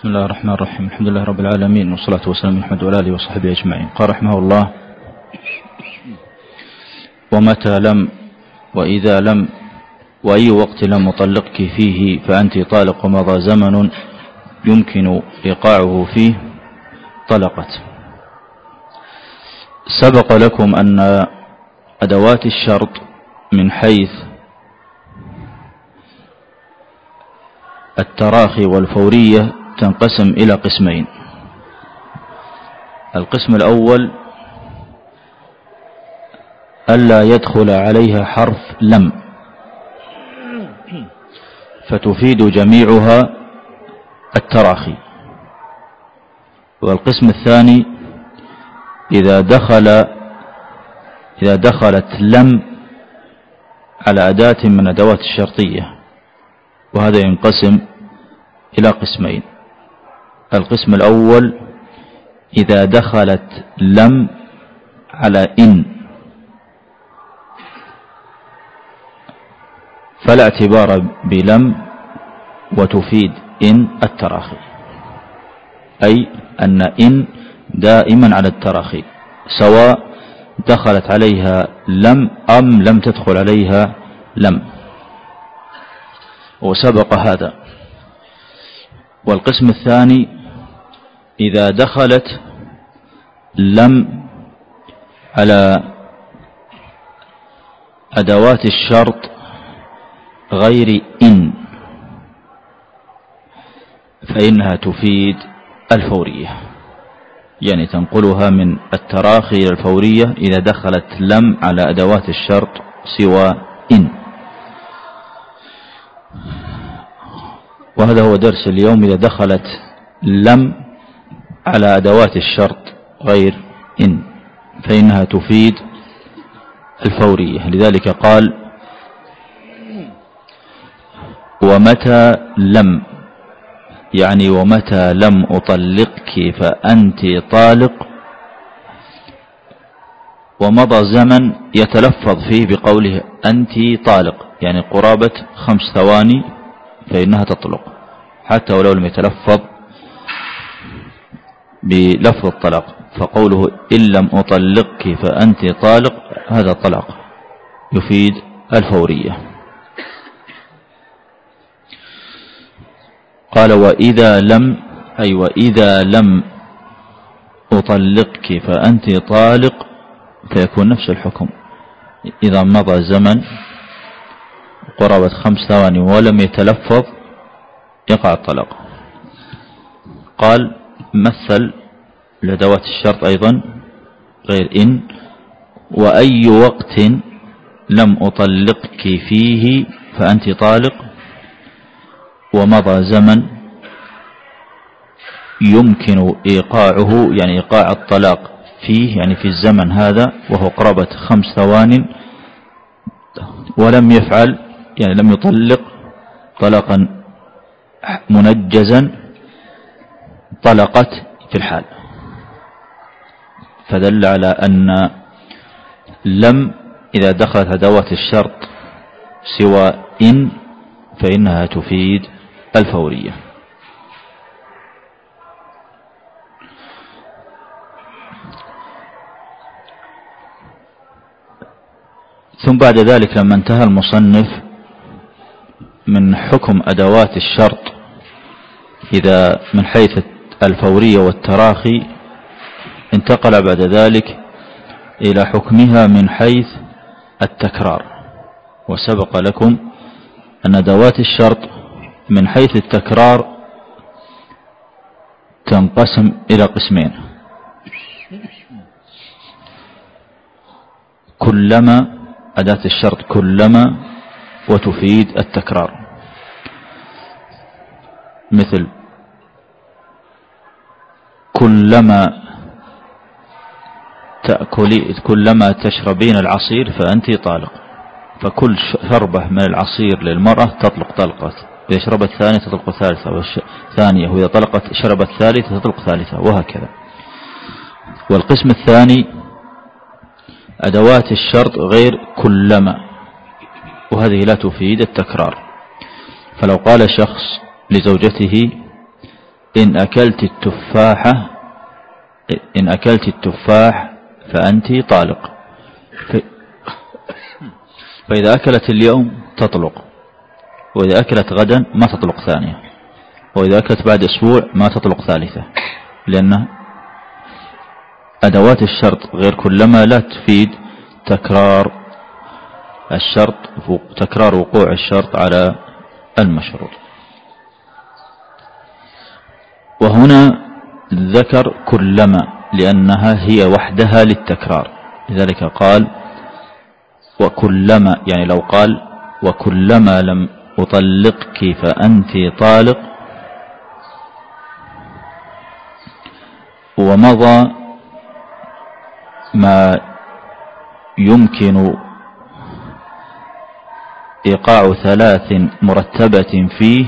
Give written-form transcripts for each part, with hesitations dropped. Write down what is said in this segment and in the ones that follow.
بسم الله الرحمن الرحيم. الحمد لله رب العالمين، والصلاة والسلام على محمد وعلى آله وصحبه أجمعين. قال رحمه الله: ومتى لم وإذا لم وأي وقت لم أطلقك فيه فأنت طالق ومضى زمن يمكن إيقاعه فيه طلقت. سبق لكم أن أدوات الشرط من حيث التراخي والفورية تنقسم إلى قسمين. القسم الأول ألا يدخل عليها حرف لم فتفيد جميعها التراخي. والقسم الثاني إذا دخلت لم على أداة من أدوات الشرطية، وهذا ينقسم إلى قسمين. القسم الأول إذا دخلت لم على إن فلا اعتبار بلم وتفيد إن التراخي، أي أن إن دائما على التراخي سواء دخلت عليها لم أم لم تدخل عليها لم، وسبق هذا. والقسم الثاني إذا دخلت لم على أدوات الشرط غير إن فإنها تفيد الفورية، يعني تنقلها من التراخي إلى الفورية إذا دخلت لم على أدوات الشرط سوى إن. وهذا هو درس اليوم: إذا دخلت لم على أدوات الشرط غير إن فإنها تفيد الفورية. لذلك قال: ومتى لم، يعني ومتى لم أطلقك فأنت طالق ومضى زمن يتلفظ فيه بقوله أنت طالق، يعني قرابة 5 ثواني فإنها تطلق حتى ولو لم يتلفظ بلفظ الطلاق. فقوله إن لم أطلقك فأنت طالق هذا طلاق يفيد الفورية. قال: وإذا لم، أي وإذا لم أطلقك فأنت طالق، فيكون نفس الحكم. إذا مضى زمن قرابة 5 ثواني ولم يتلفظ يقع الطلاق. قال: مثل لأدوات الشرط أيضا غير إن: وأي وقت لم أطلقك فيه فأنت طالق ومضى زمن يمكن إيقاعه، يعني إيقاع الطلاق فيه، يعني في الزمن هذا وهو قرابة 5 ثوان ولم يفعل، يعني لم يطلق طلقا منجزا، طلقت في الحال. فدل على أن لم إذا دخلت أدوات الشرط سوى إن فإنها تفيد الفورية. ثم بعد ذلك لما انتهى المصنف من حكم أدوات الشرط إذا من حيث الفورية والتراخي، انتقل بعد ذلك إلى حكمها من حيث التكرار. وسبق لكم أن أدوات الشرط من حيث التكرار تنقسم إلى قسمين: كلما، أداة الشرط كلما وتفيد التكرار، مثل كلما تشربين العصير فأنت طالق، فكل شربة من العصير للمرأة تطلق طلقة، إذا شربت ثانية تطلق ثانية، وإذا طلقت شربت ثالثة تطلق ثالثة، وهكذا. والقسم الثاني أدوات الشرط غير كلما، وهذه لا تفيد التكرار. فلو قال شخص لزوجته إن أكلت التفاح فأنت طالق. فإذا أكلت اليوم تطلق، وإذا أكلت غدا ما تطلق ثانية، وإذا أكلت بعد أسبوع ما تطلق ثالثة، لأن أدوات الشرط غير كلما لا تفيد تكرار الشرط، تكرار وقوع الشرط على المشروط. وهنا ذكر كلما لأنها هي وحدها للتكرار، لذلك قال وكلما، يعني لو قال وكلما لم أطلقك فأنت طالق ومضى ما يمكن إيقاع 3 مرتبة فيه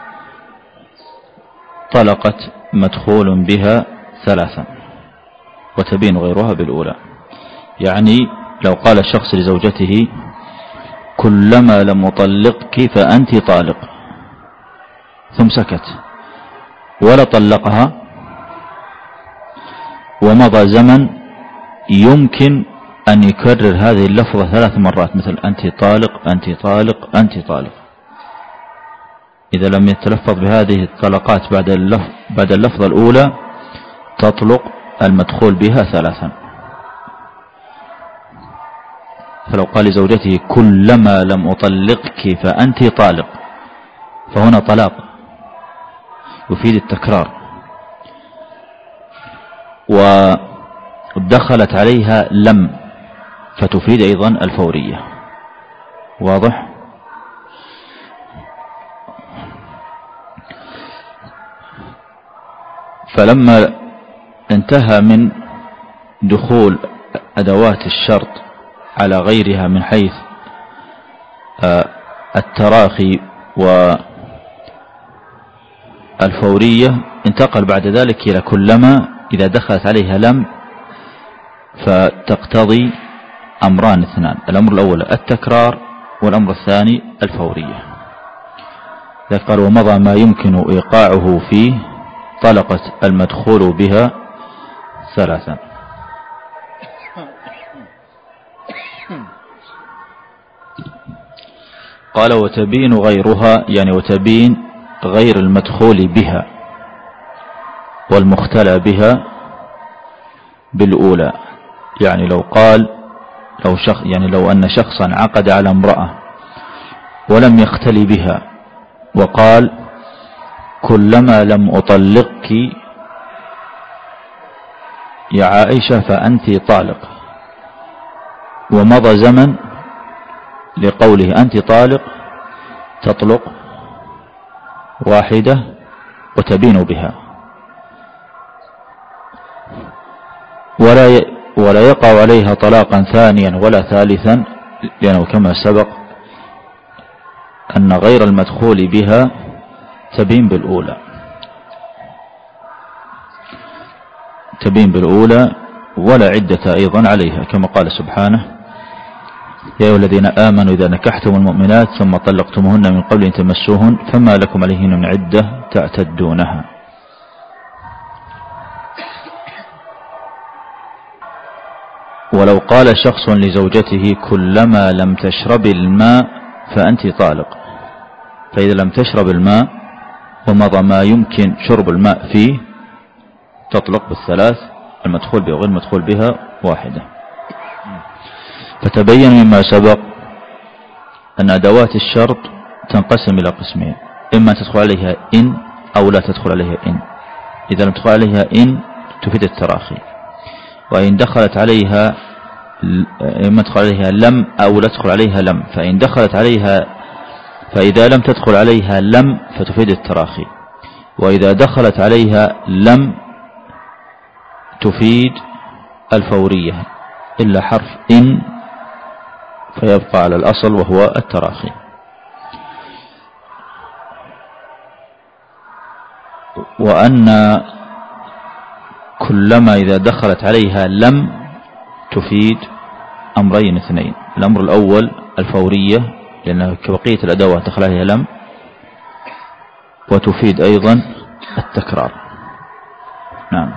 طلقت مدخول بها 3 وتبين غيرها بالأولى. يعني لو قال الشخص لزوجته كلما لم أطلقك فأنت طالق ثم سكت ولا طلقها ومضى زمن يمكن أن يكرر هذه اللفظة 3 مرات، مثل أنت طالق أنت طالق أنت طالق، إذا لم يتلفظ بهذه الطلقات بعد اللفظة الأولى تطلق المدخول بها 3. فلو قال لزوجته كلما لم أطلقك فأنت طالق فهنا طلاق يفيد التكرار، ودخلت عليها لم فتفيد أيضا الفورية. واضح؟ فلما انتهى من دخول أدوات الشرط على غيرها من حيث التراخي والفورية، انتقل بعد ذلك إلى كلما إذا دخلت عليها لم فتقتضي أمران 2، الأمر الأول التكرار والأمر الثاني الفورية. ذلك قال ومضى ما يمكن إيقاعه فيه طلقت المدخول بها 3. قال وتبين غيرها، يعني وتبين غير المدخول بها والمختلى بها بالأولى. يعني لو أن شخصا عقد على امرأة ولم يختلي بها وقال كلما لم أطلقك يا عائشة فأنت طالق، ومضى زمن لقوله أنت طالق تطلق واحدة وتبين بها، ولا يقع عليها طلاقا ثانيا ولا ثالثا، لأنه كما سبق أن غير المدخول بها تبين بالأولى ولا عدة أيضا عليها، كما قال سبحانه يا أيها الذين آمنوا إذا نكحتم المؤمنات ثم طلقتموهن من قبل أن تمسوهن فما لكم عليهن من عدة تعتدونها. ولو قال شخص لزوجته كلما لم تشرب الماء فأنت طالق، فإذا لم تشرب الماء ومضى ما يمكن شرب الماء فيه تطلق بال3، المدخول بها وغير المدخول بها واحدة. فتبين مما سبق أن أدوات الشرط تنقسم إلى قسمين، إما تدخل عليها إن أو لا تدخل عليها إن. إذا لم تدخل عليها إن تفيد التراخي، وإن دخلت عليها إما تدخل عليها لم أو لا تدخل عليها لم، فإذا لم تدخل عليها لم فتفيد التراخي، وإذا دخلت عليها لم تفيد الفورية إلا حرف إن فيبقى على الأصل وهو التراخي. وأن كلما إذا دخلت عليها لم تفيد أمرين 2، الأمر الأول الفورية لأنها كبقية الأدوات دخل عليها لم، وتفيد أيضا التكرار. نعم.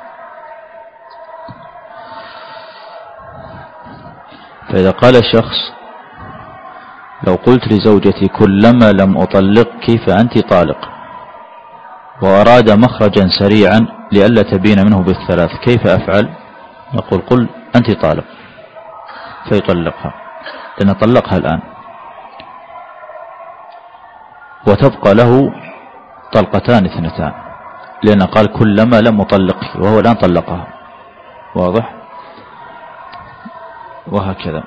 فإذا قال الشخص لو قلت لزوجتي كلما لم أطلقك فأنت طالق، وأراد مخرجا سريعا لئلا تبين منه بالثلاث، كيف أفعل؟ يقول قل أنت طالق فيطلقها، لأن طلقها الآن، وتبقى له طلقتان اثنتان، لأن قال كلما لم أطلقك وهو الآن طلقها. واضح؟ وهكذا.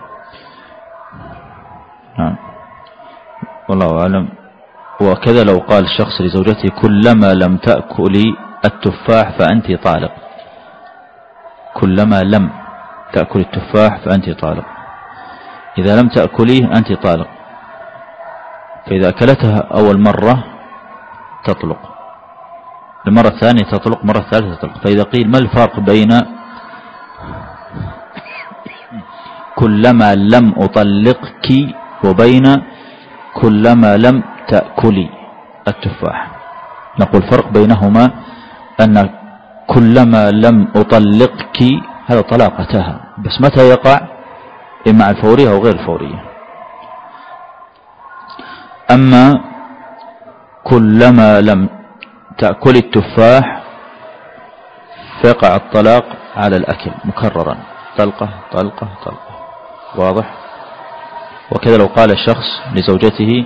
نعم. والله أعلم. وكذا لو قال الشخص لزوجته كلما لم تأكلي التفاح فأنت طالق، كلما لم تأكلي التفاح فأنت طالق، إذا لم تأكليه أنت طالق، فإذا أكلتها أول مرة تطلق، المرة الثانية تطلق، مرة الثالثة تطلق. فإذا قيل ما الفرق بين كلما لم أطلقك وبين كلما لم تأكلي التفاح؟ نقول فرق بينهما أن كلما لم أطلقك هذا طلاقتها، بس متى يقع؟ إما الفورية أو غير الفورية. أما كلما لم تأكلي التفاح فيقع الطلاق على الأكل مكررا، طلقة طلقة طلقة. واضح؟ وكذا لو قال الشخص لزوجته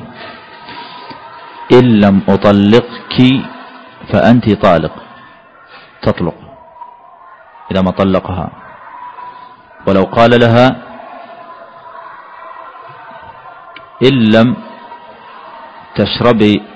إن لم أطلقك فأنت طالق، تطلق إذا ما طلقها. ولو قال لها إن لم تشربي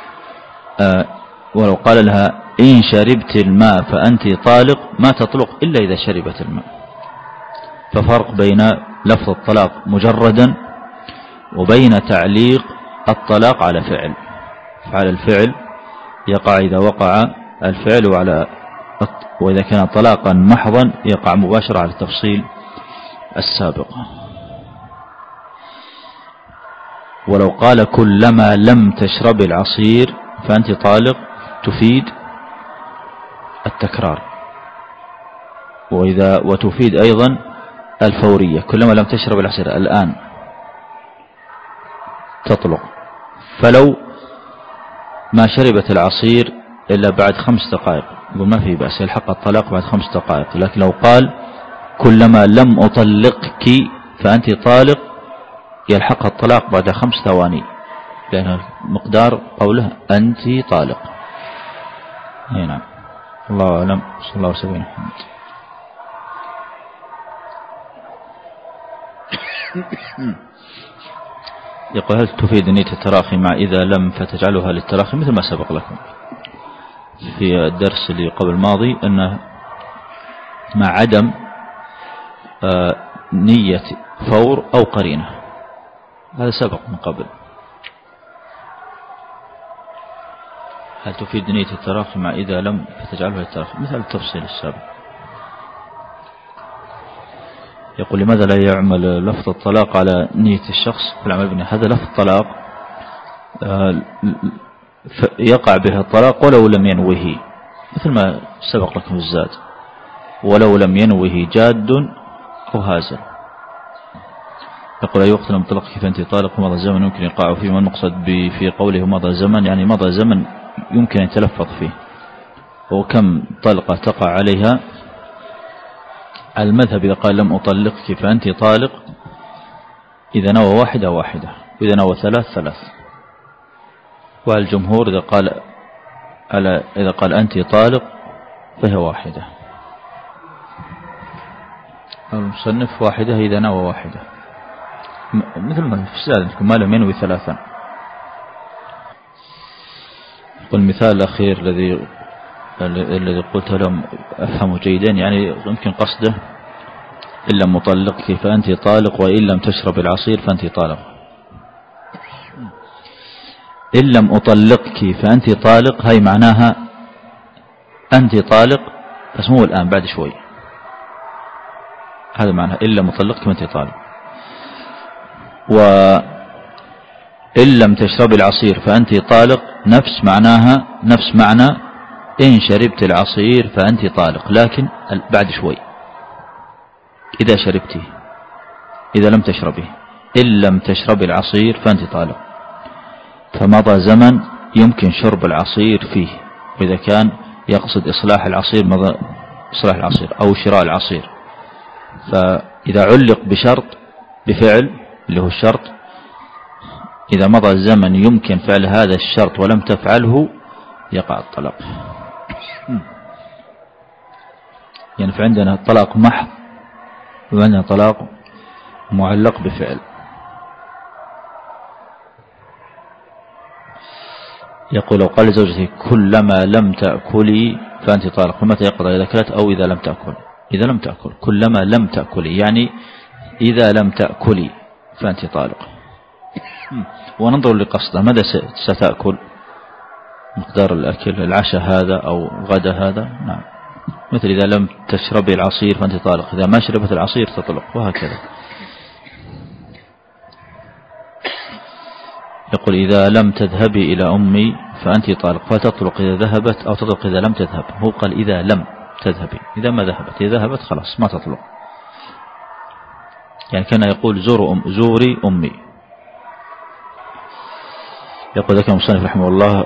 ولو قال لها إن شربت الماء فأنت طالق، ما تطلق إلا إذا شربت الماء. ففرق بين لفظ الطلاق مجردا وبين تعليق الطلاق على فعل. فعلى الفعل يقع إذا وقع الفعل، وإذا كان طلاقا محضا يقع مباشرة على التفصيل السابق. ولو قال كلما لم تشرب العصير فأنت طالق تفيد التكرار، وتفيد أيضا الفورية. كلما لم تشرب العصير الآن تطلق. فلو ما شربت العصير إلا بعد 5 دقائق يقول ما في بأس، يلحق الطلاق بعد 5 دقائق. لكن لو قال كلما لم أطلقك فأنت طالق يلحق الطلاق بعد 5 ثواني، لأن مقدار قوله أنت طالق. نعم. الله أعلم. صلى الله عليه وسلم. يقول هل تفيد نية التراخي مع إذا لم فتجعلها للتراخي؟ مثل ما سبق لكم في الدرس اللي قبل الماضي أنه مع عدم نية فور أو قرينة، هذا سبق من قبل. هل تفيد نية التراخي مع إذا لم فتجعلها للتراخي؟ مثل التفصيل السابق. يقول لماذا لا يعمل لفظ الطلاق على نية الشخص في العمل بالنية؟ هذا لفظ الطلاق يقع به الطلاق ولو لم ينوه، مثل ما سبق لكم الزاد، ولو لم ينوه جاد أو هازل. يقول أي وقت لم تطلق كيف أنت طالق ومضى الزمن يمكن يقع فيه؟ ما المقصد في قوله مضى زمن؟ يعني مضى زمن يمكن أن يتلفظ فيه، وكم طلقة تقع عليها. المذهب إذا قال لم أطلقك فأنت طالق إذا نوى واحدة واحدة، وإذا نوى 3 والجمهور إذا قال أنت طالق فهي واحدة. المصنف واحدة إذا نوى واحدة، مثل ما في السادة ما لم ينوي 3. والمثال الأخير الذي قلت لهم أفهموا جيدا، يعني يمكن قصده إن لم أطلقك فأنت طالق وإن لم تشرب العصير فأنت طالق. إن لم أطلقك فأنت طالق هاي معناها أنت طالق، بس مو الآن، بعد شوي. هذا معناها إن لم أطلقك فأنت طالق. وإن لم تشرب العصير فأنت طالق نفس معنى إن شربت العصير فأنت طالق، لكن بعد شوي إذا شربتي، إذا لم تشربي، إن لم تشربي العصير فأنت طالق. فمضى زمن يمكن شرب العصير فيه، وإذا كان يقصد إصلاح العصير مضى إصلاح العصير أو شراء العصير، فإذا علق بشرط بفعل اللي هو الشرط، إذا مضى الزمن يمكن فعل هذا الشرط ولم تفعله يقع الطلاق. يعني فعندنا طلاق محض وعندنا طلاق معلق بفعل. يقول لو قال لزوجته كلما لم تأكلي فأنت طالق، فمتى يقضى؟ إذا أكلت أو إذا لم تأكل. إذا لم تأكل، كلما لم تأكلي يعني إذا لم تأكلي فأنت طالق. وننظر لقصده، ماذا ستأكل؟ مقدار الأكل، العشاء هذا أو غدا هذا. نعم، مثل إذا لم تشربي العصير فأنت طالق، إذا ما شربت العصير تطلق، وهكذا. يقول إذا لم تذهبي إلى أمي فأنت طالق، فتطلق إذا ذهبت أو تطلق إذا لم تذهب. هو قال إذا لم تذهبي، إذا ما ذهبت، إذا ذهبت خلاص ما تطلق. يعني كان يقول زوري أمي. يقول ذكر المصنف رحمه الله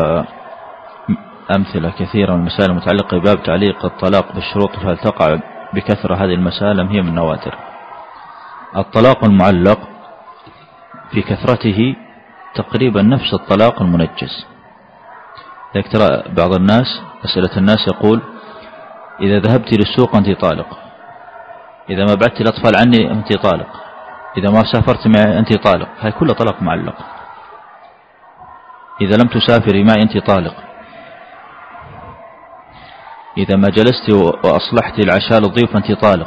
أمثلة كثيرة من المسائل المتعلقة بباب تعليق الطلاق بالشروط، فهل تقع بكثرة هذه المسائل أم هي من النوادر؟ الطلاق المعلق في كثرته تقريبا نفس الطلاق المنجز. لذلك ترى بعض الناس، أسئلة الناس يقول إذا ذهبت للسوق أنت طالق، إذا ما بعدت الأطفال عني أنت طالق، إذا ما سافرت معي أنت طالق. هاي كلها طلاق معلق. إذا لم تسافري معي أنت طالق، إذا ما جلست وأصلحت العشاء للضيوف أنت طالق،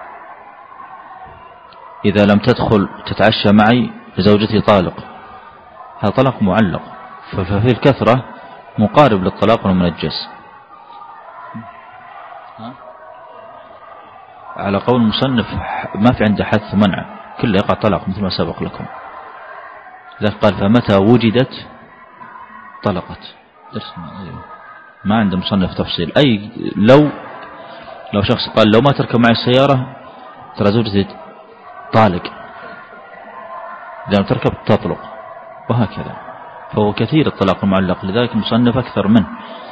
إذا لم تدخل تتعشى معي زوجتي طالق. هذا طلاق معلق، ففي الكثرة مقارب للطلاق المنجز. على قول المصنف ما في عنده حث منع، كله يقع طلاق مثل ما سبق لكم. لذلك قال فمتى وجدت طلقت. ما عنده مصنف تفصيل. أي لو شخص قال لو ما تركب معي السيارة ترى زوجتي طالق، إذا لم تركب تطلق، وهكذا. فهو كثير الطلاق المعلق، لذلك المصنف أكثر منه.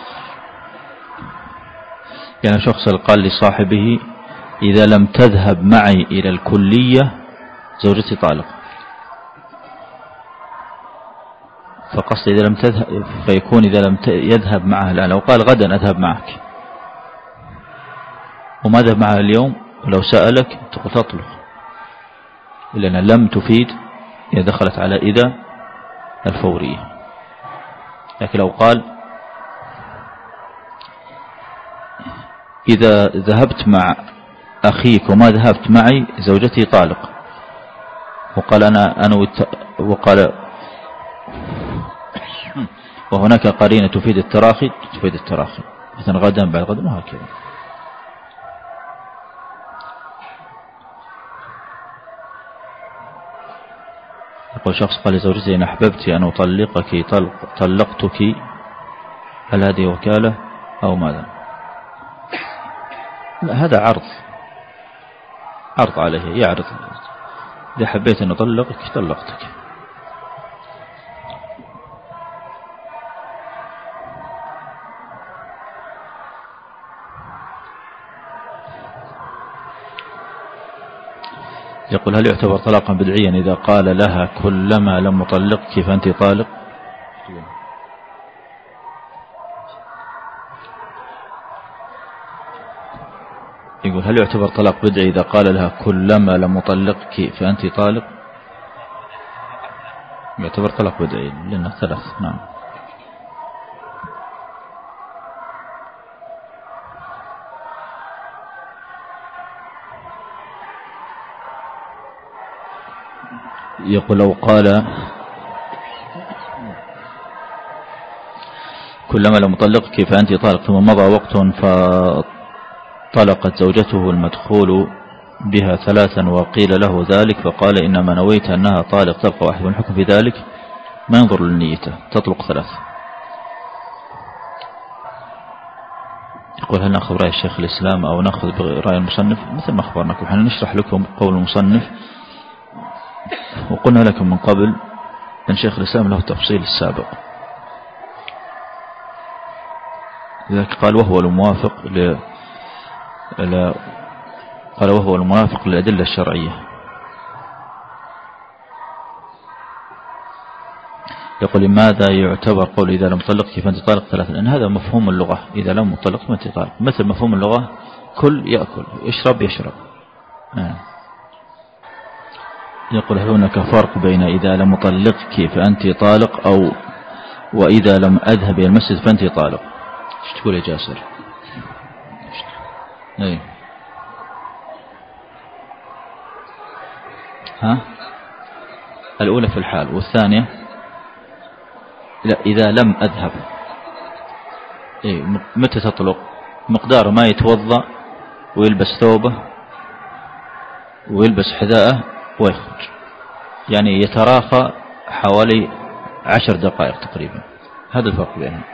يعني شخص قال لصاحبه إذا لم تذهب معي إلى الكلية زوجتي طالق، فقصد إذا لم تذهب، فيكون إذا لم يذهب معها الآن، لو قال غدا أذهب معك وما ذهب معها اليوم ولو سألك تقول تطلق، لأن لم تفيد إذا دخلت على إذا الفورية. لكن لو قال إذا ذهبت مع أخيك وما ذهبت معي زوجتي طالق، وقال أنا وقال وهناك قرينة تفيد التراخي، تفيد التراخي مثلا غدا بعد غدا، وهكذا. يقول شخص قال لزوجتي إن أحببت أن أطلقك طلقتك، هل هذه وكالة أو ماذا؟ لا، هذا عرض عليه، يعرض إذا حبيت أن أطلقك طلقتك. يقول هل يعتبر طلاقا بدعيا إذا قال لها كلما لم أطلقك فأنت طالق؟ يقول هل يعتبر طلاق بدعي إذا قال لها كلما لم أطلقك فأنت طالق؟ يعتبر طلاق بدعي لأنه ثلاث. نعم. يقول لو قال كلما لم أطلقك فأنت طالق ثم مضى وقت فطلقت زوجته المدخول بها ثلاثا وقيل له ذلك فقال إنما نويت أنها طالق تبقى واحد، والحكم في ذلك ما ينظر لنيته، تطلق ثلاث. يقول هل نأخذ رأي الشيخ الإسلام أو نأخذ برأي المصنف؟ مثل ما أخبرناكم احنا نشرح لكم قول المصنف، وقلنا لكم من قبل أن شيخ الإسلام له تفصيل السابق، لذلك قال وهو الموافق قال وهو الموافق للأدلة الشرعية. يقول لماذا يعتبر قول إذا لم تطلقك فأنت طالق ثلاثا؟ لأن هذا مفهوم اللغة، إذا لم تطلق فأنت طالق، مثل مفهوم اللغة كل يأكل، يشرب يشرب. يقول هل هناك فرق بين إذا لم أطلقك فأنت طالق أو وإذا لم أذهب إلى المسجد فأنت طالق؟ ايش تقول يا جاسر؟ أي ها الأولى في الحال، والثانية لا إذا لم أذهب. متى تطلق؟ مقدار ما يتوضأ ويلبس ثوبه ويلبس حذاءه ويخرج، يعني يتراخى حوالي 10 دقائق تقريبا، هذا الفرق بينهم.